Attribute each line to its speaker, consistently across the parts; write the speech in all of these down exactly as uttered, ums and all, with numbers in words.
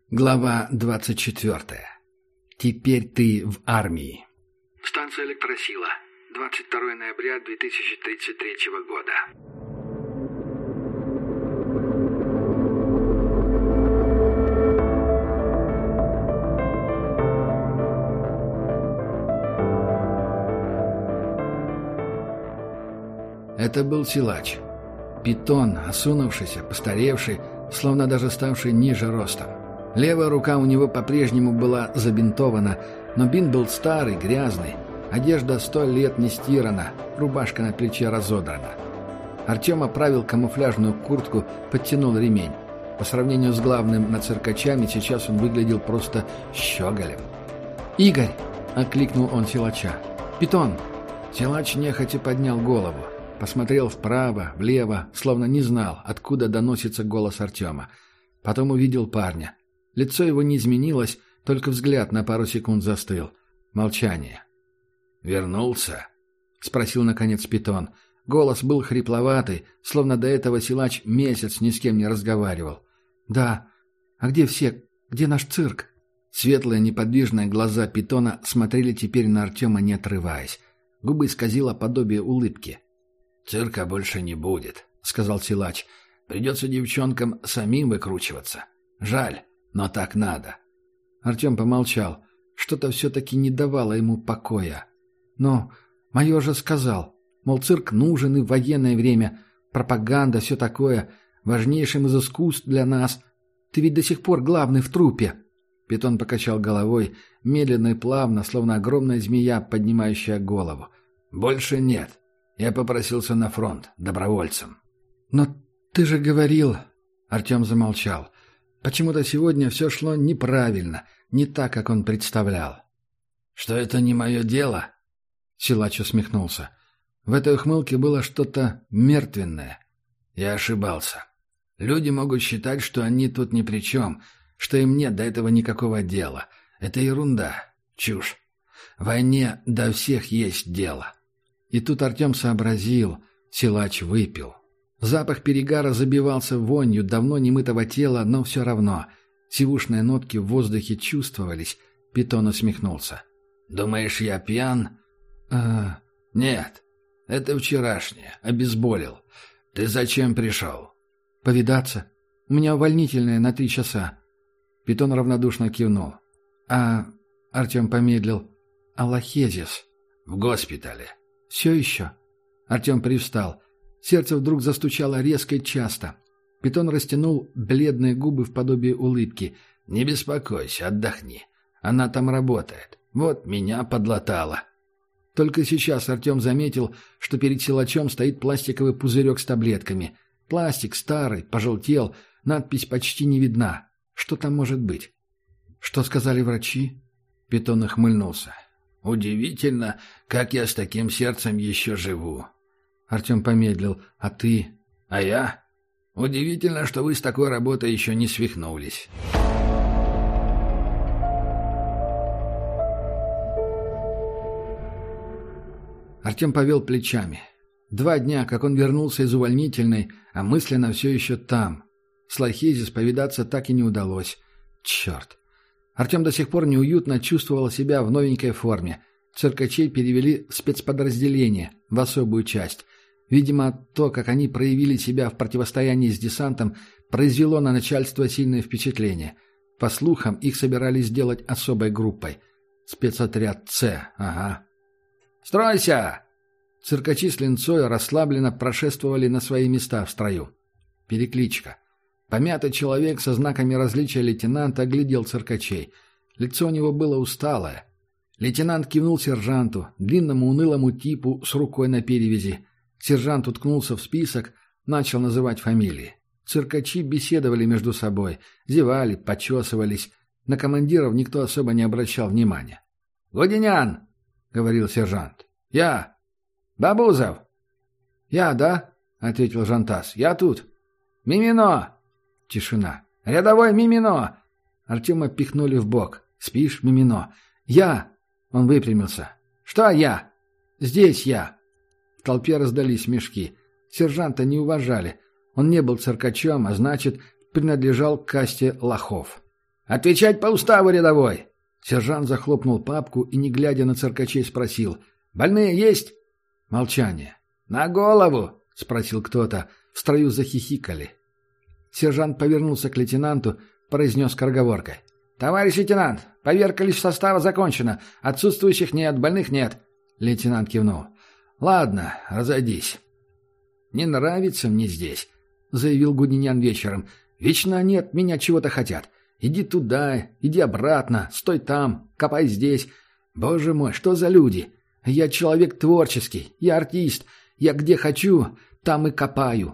Speaker 1: Глава двадцать четвертая. Теперь ты в армии.
Speaker 2: Станция «Электросила», двадцать второе ноября две тысячи тридцать третьего года.
Speaker 1: Это был силач. Питон, осунувшийся, постаревший, словно даже ставший ниже ростом. Левая рука у него по-прежнему была забинтована, но бинт был старый, грязный. Одежда сто лет не стирана, рубашка на плече разодрана. Артем оправил камуфляжную куртку, подтянул ремень. По сравнению с главным над циркачами, сейчас он выглядел просто щеголем. «Игорь!» — окликнул он силача. «Питон!» Силач нехотя поднял голову. Посмотрел вправо, влево, словно не знал, откуда доносится голос Артема. Потом увидел парня. Лицо его не изменилось, только взгляд на пару секунд застыл. Молчание. «Вернулся?» — спросил, наконец, Питон. Голос был хрипловатый, словно до этого силач месяц ни с кем не разговаривал. «Да. А где все? Где наш цирк?» Светлые неподвижные глаза Питона смотрели теперь на Артема, не отрываясь. Губы исказило подобие улыбки. «Цирка больше не будет», — сказал силач. «Придется девчонкам самим выкручиваться. Жаль, но так надо». Артем помолчал. Что-то все-таки не давало ему покоя. «Но майор же сказал, мол, цирк нужен и в военное время, пропаганда, все такое, важнейшим из искусств для нас. Ты ведь до сих пор главный в труппе». Питон покачал головой, медленно и плавно, словно огромная змея, поднимающая голову. «Больше нет. Я попросился на фронт, добровольцем». «Но ты же говорил...» Артем замолчал. Почему-то сегодня все шло неправильно, не так, как он представлял. «Что это не мое дело?» Силач усмехнулся. В этой ухмылке было что-то мертвенное. «Я ошибался. Люди могут считать, что они тут ни при чем, что им нет до этого никакого дела. Это ерунда, чушь. В войне до всех есть дело». И тут Артем сообразил, силач выпил. Запах перегара забивался вонью давно немытого тела, но все равно. Сивушные нотки в воздухе чувствовались. Питон усмехнулся. «Думаешь, я пьян?» «А, нет. Это вчерашнее. Обезболил. Ты зачем пришел?» «Повидаться. У меня увольнительное на три часа». Питон равнодушно кивнул. «А...» — Артем помедлил. «А Лохезис?» «В госпитале». «Все еще?» Артем привстал. Сердце вдруг застучало резко и часто. Питон растянул бледные губы в подобие улыбки. «Не беспокойся, отдохни. Она там работает. Вот меня подлатала». Только сейчас Артем заметил, что перед силачом стоит пластиковый пузырек с таблетками. Пластик старый, пожелтел, надпись почти не видна. Что там может быть? «Что сказали врачи?» Питон ухмыльнулся. «Удивительно, как я с таким сердцем еще живу». Артем помедлил. «А ты?» «А я? Удивительно, что вы с такой работой еще не свихнулись». Артем повел плечами. Два дня, как он вернулся из увольнительной, а мысленно все еще там. С Лохезис повидаться так и не удалось. Черт. Артем до сих пор неуютно чувствовал себя в новенькой форме. Циркачей перевели в спецподразделение, в особую часть. Видимо, то, как они проявили себя в противостоянии с десантом, произвело на начальство сильное впечатление. По слухам, их собирались сделать особой группой. Спецотряд «С», ага. «Стройся!» Циркачи с линцой расслабленно прошествовали на свои места в строю. Перекличка. Помятый человек со знаками различия лейтенанта оглядел циркачей. Лицо у него было усталое. Лейтенант кивнул сержанту, длинному унылому типу с рукой на перевязи. Сержант уткнулся в список, начал называть фамилии. Циркачи беседовали между собой, зевали, почесывались. На командиров никто особо не обращал внимания. «Гуденян!» — говорил сержант. «Я!» «Бабузов!» «Я, да?» — ответил Жантас. «Я тут!» «Мимино!» Тишина. «Рядовой Мимино!» Артема пихнули в бок. «Спишь, Мимино?» «Я!» Он выпрямился. «Что я?» «Здесь я!» В толпе раздались смешки. Сержанта не уважали. Он не был циркачом, а значит, принадлежал к касте лохов. «Отвечать по уставу, рядовой!» Сержант захлопнул папку и, не глядя на циркачей, спросил. «Больные есть?» Молчание. «На голову!» — спросил кто-то. В строю захихикали. Сержант повернулся к лейтенанту, произнес скороговоркой. «Товарищ лейтенант, поверка лишь состава закончена. Отсутствующих нет, больных нет». Лейтенант кивнул. «Ладно, разойдись». «Не нравится мне здесь», — заявил Гуденян вечером. «Вечно они от меня чего-то хотят. Иди туда, иди обратно, стой там, копай здесь. Боже мой, что за люди? Я человек творческий, я артист. Я где хочу, там и копаю».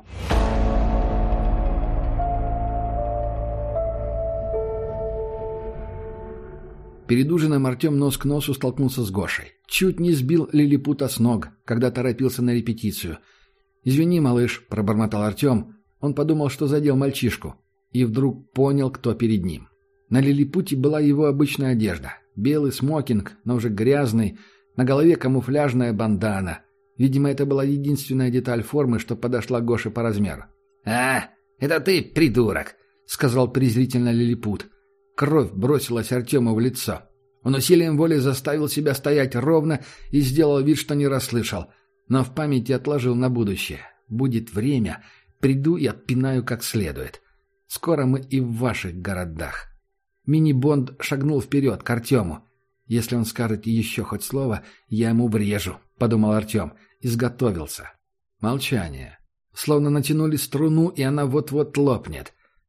Speaker 1: Перед ужином Артем нос к носу столкнулся с Гошей. Чуть не сбил лилипута с ног, когда торопился на репетицию. «Извини, малыш», — пробормотал Артем. Он подумал, что задел мальчишку. И вдруг понял, кто перед ним. На лилипуте была его обычная одежда. Белый смокинг, но уже грязный. На голове камуфляжная бандана. Видимо, это была единственная деталь формы, что подошла Гоше по размеру. «А, это ты, придурок», — сказал презрительно лилипут. Кровь бросилась Артему в лицо. Он усилием воли заставил себя стоять ровно и сделал вид, что не расслышал. Но в памяти отложил на будущее. Будет время, приду и отпинаю как следует. Скоро мы и в ваших городах. Мини-Бонд шагнул вперед к Артему. «Если он скажет еще хоть слово, я ему врежу», — подумал Артем. Изготовился. Молчание. Словно натянули струну, и она вот-вот лопнет.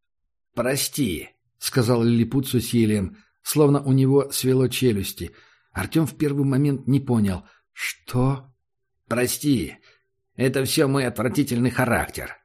Speaker 1: «Прости», — сказал лилипут с усилием, словно у него свело челюсти. Артем в первый момент не понял. «Что?» «Прости. Это все мой отвратительный характер.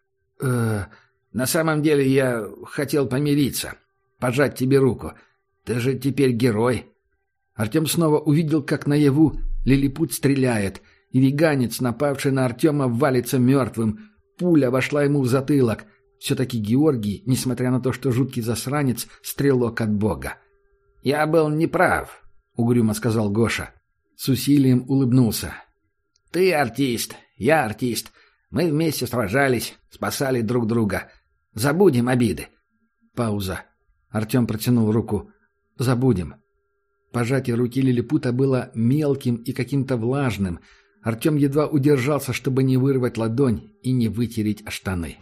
Speaker 1: э На самом деле я хотел помириться, пожать тебе руку. Ты же теперь герой». Артем снова увидел, как наяву лилипут стреляет, и веганец, напавший на Артема, валится мертвым. Пуля вошла ему в затылок. Все-таки Георгий, несмотря на то, что жуткий засранец, стрелок от Бога. «Я был неправ», — угрюмо сказал Гоша. С усилием улыбнулся. «Ты артист, я артист. Мы вместе сражались, спасали друг друга. Забудем обиды». Пауза. Артем протянул руку. «Забудем». Пожатие руки лилипута было мелким и каким-то влажным. Артем едва удержался, чтобы не вырвать ладонь и не вытереть штаны.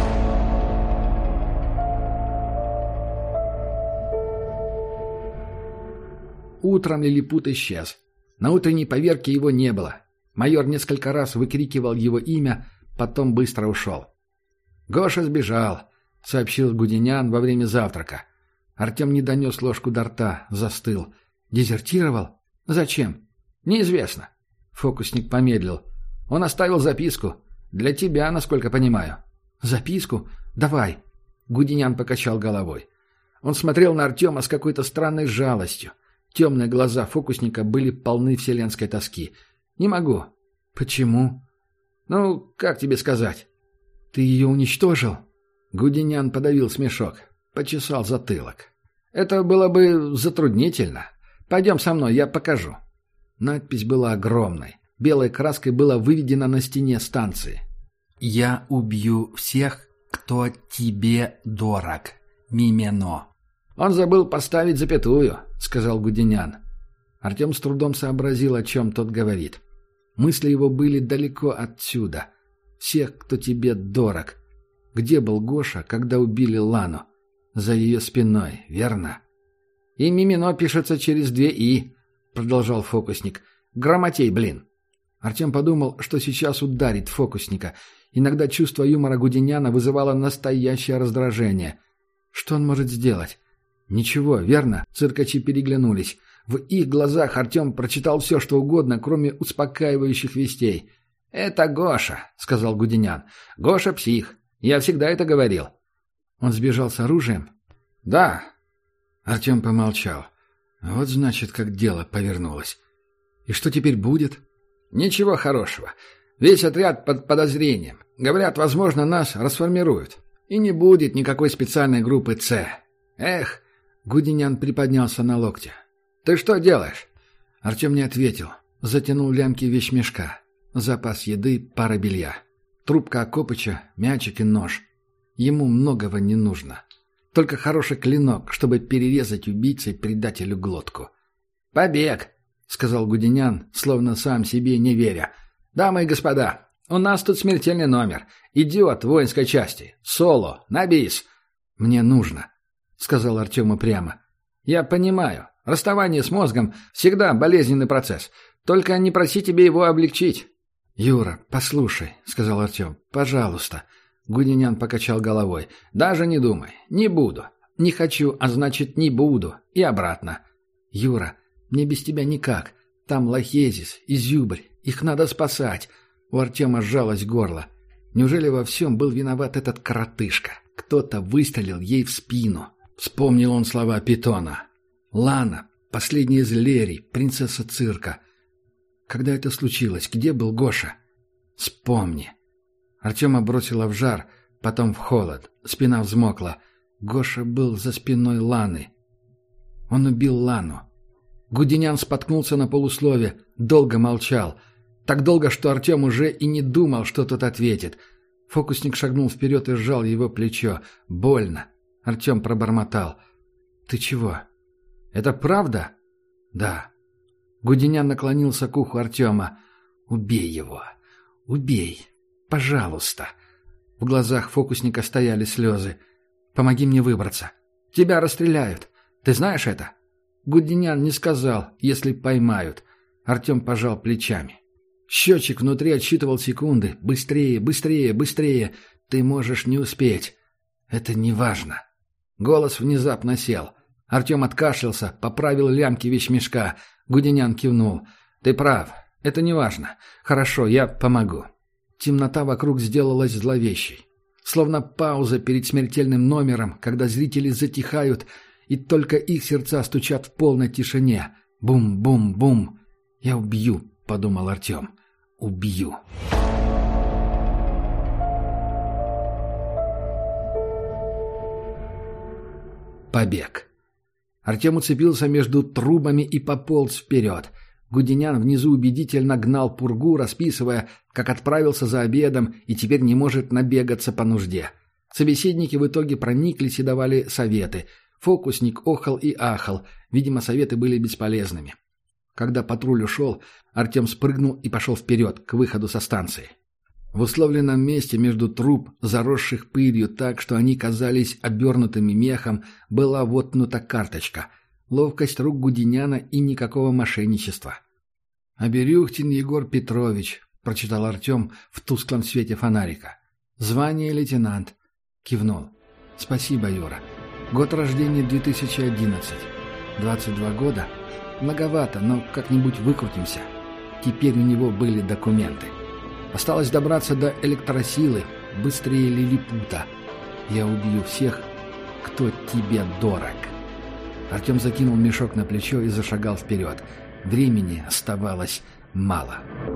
Speaker 1: Утром лилипут исчез. На утренней поверке его не было. Майор несколько раз выкрикивал его имя, потом быстро ушел. «Гоша сбежал», — сообщил Гуденян во время завтрака. Артем не донес ложку до рта, застыл. «Дезертировал? Зачем?» «Неизвестно». Фокусник помедлил. «Он оставил записку. Для тебя, насколько понимаю». «Записку? Давай». Гуденян покачал головой. Он смотрел на Артема с какой-то странной жалостью. Темные глаза фокусника были полны вселенской тоски. «Не могу». «Почему?» «Ну, как тебе сказать?» «Ты ее уничтожил?» Гуденян подавил смешок. Почесал затылок. «Это было бы затруднительно. Пойдем со мной, я покажу». Надпись была огромной. Белой краской было выведено на стене станции. «Я убью всех, кто тебе дорог. Мимено». «Он забыл поставить запятую», — сказал Гуденян. Артем с трудом сообразил, о чем тот говорит. Мысли его были далеко отсюда. «Всех, кто тебе дорог». Где был Гоша, когда убили Лану? За ее спиной, верно? «И Мимино пишется через две «и», — продолжал фокусник. «Грамотей, блин». Артем подумал, что сейчас ударит фокусника. Иногда чувство юмора Гуденяна вызывало настоящее раздражение. Что он может сделать? Ничего, верно? Циркачи переглянулись. В их глазах Артем прочитал все, что угодно, кроме успокаивающих вестей. «Это Гоша», — сказал Гуденян. «Гоша псих. Я всегда это говорил». «Он сбежал с оружием?» «Да». Артем помолчал. Вот значит, как дело повернулось. «И что теперь будет?» «Ничего хорошего. Весь отряд под подозрением. Говорят, возможно, нас расформируют. И не будет никакой специальной группы «С». Эх!» Гуденян приподнялся на локте. «Ты что делаешь?» Артем не ответил. Затянул лямки вещмешка. Запас еды, пара белья. Трубка Акопыча, мячик и нож. Ему многого не нужно. Только хороший клинок, чтобы перерезать убийце-предателю глотку. «Побег!» — сказал Гуденян, словно сам себе не веря. «Дамы и господа, у нас тут смертельный номер. Идиот воинской части. Соло. На бис!» «Мне нужно», — сказал Артем упрямо. «Я понимаю. Расставание с мозгом всегда болезненный процесс. Только не проси тебе его облегчить». «Юра, послушай», — сказал Артем. «Пожалуйста». Гуденян покачал головой. «Даже не думай. Не буду. Не хочу, а значит, не буду. И обратно». «Юра, мне без тебя никак. Там Лохезис, Изюбрь. Их надо спасать». У Артема сжалось горло. Неужели во всем был виноват этот коротышка? Кто-то выстрелил ей в спину. Вспомнил он слова Питона. «Лана, последняя из Лерий, принцесса цирка». Когда это случилось? Где был Гоша? Вспомни. Артема бросила в жар, потом в холод. Спина взмокла. Гоша был за спиной Ланы. Он убил Лану. Гуденян споткнулся на полуслове, долго молчал. Так долго, что Артем уже и не думал, что тот ответит. Фокусник шагнул вперед и сжал его плечо. Больно. Артем пробормотал. «Ты чего? Это правда?» «Да». Гуденян наклонился к уху Артема. «Убей его. Убей. Пожалуйста». В глазах фокусника стояли слезы. «Помоги мне выбраться. Тебя расстреляют. Ты знаешь это?» Гуденян не сказал, если поймают. Артем пожал плечами. Счетчик внутри отсчитывал секунды. «Быстрее, быстрее, быстрее. Ты можешь не успеть». «Это не важно». Голос внезапно сел. Артем откашлялся, поправил лямки вещмешка. Гуденян кивнул. «Ты прав. Это не важно. Хорошо, я помогу». Темнота вокруг сделалась зловещей. Словно пауза перед смертельным номером, когда зрители затихают, и только их сердца стучат в полной тишине. Бум-бум-бум. «Я убью», — подумал Артем. «Убью». Побег. Артем уцепился между трубами и пополз вперед. Гуденян внизу убедительно гнал пургу, расписывая, как отправился за обедом и теперь не может набегаться по нужде. Собеседники в итоге прониклись и давали советы. Фокусник охал и ахал. Видимо, советы были бесполезными. Когда патруль ушел, Артем спрыгнул и пошел вперед, к выходу со станции. В условленном месте между труб, заросших пылью так, что они казались обернутыми мехом, была воткнута карточка. Ловкость рук Гуденяна и никакого мошенничества. «Аберюхтин Егор Петрович», — прочитал Артем в тусклом свете фонарика. «Звание лейтенант». Кивнул. «Спасибо, Юра. Год рождения две тысячи одиннадцать. двадцать два года. Многовато, но как-нибудь выкрутимся. Теперь у него были документы. Осталось добраться до электросилы, быстрее лилипута. Я убью всех, кто тебе дорог». Артем закинул мешок на плечо и зашагал вперед. Времени оставалось мало.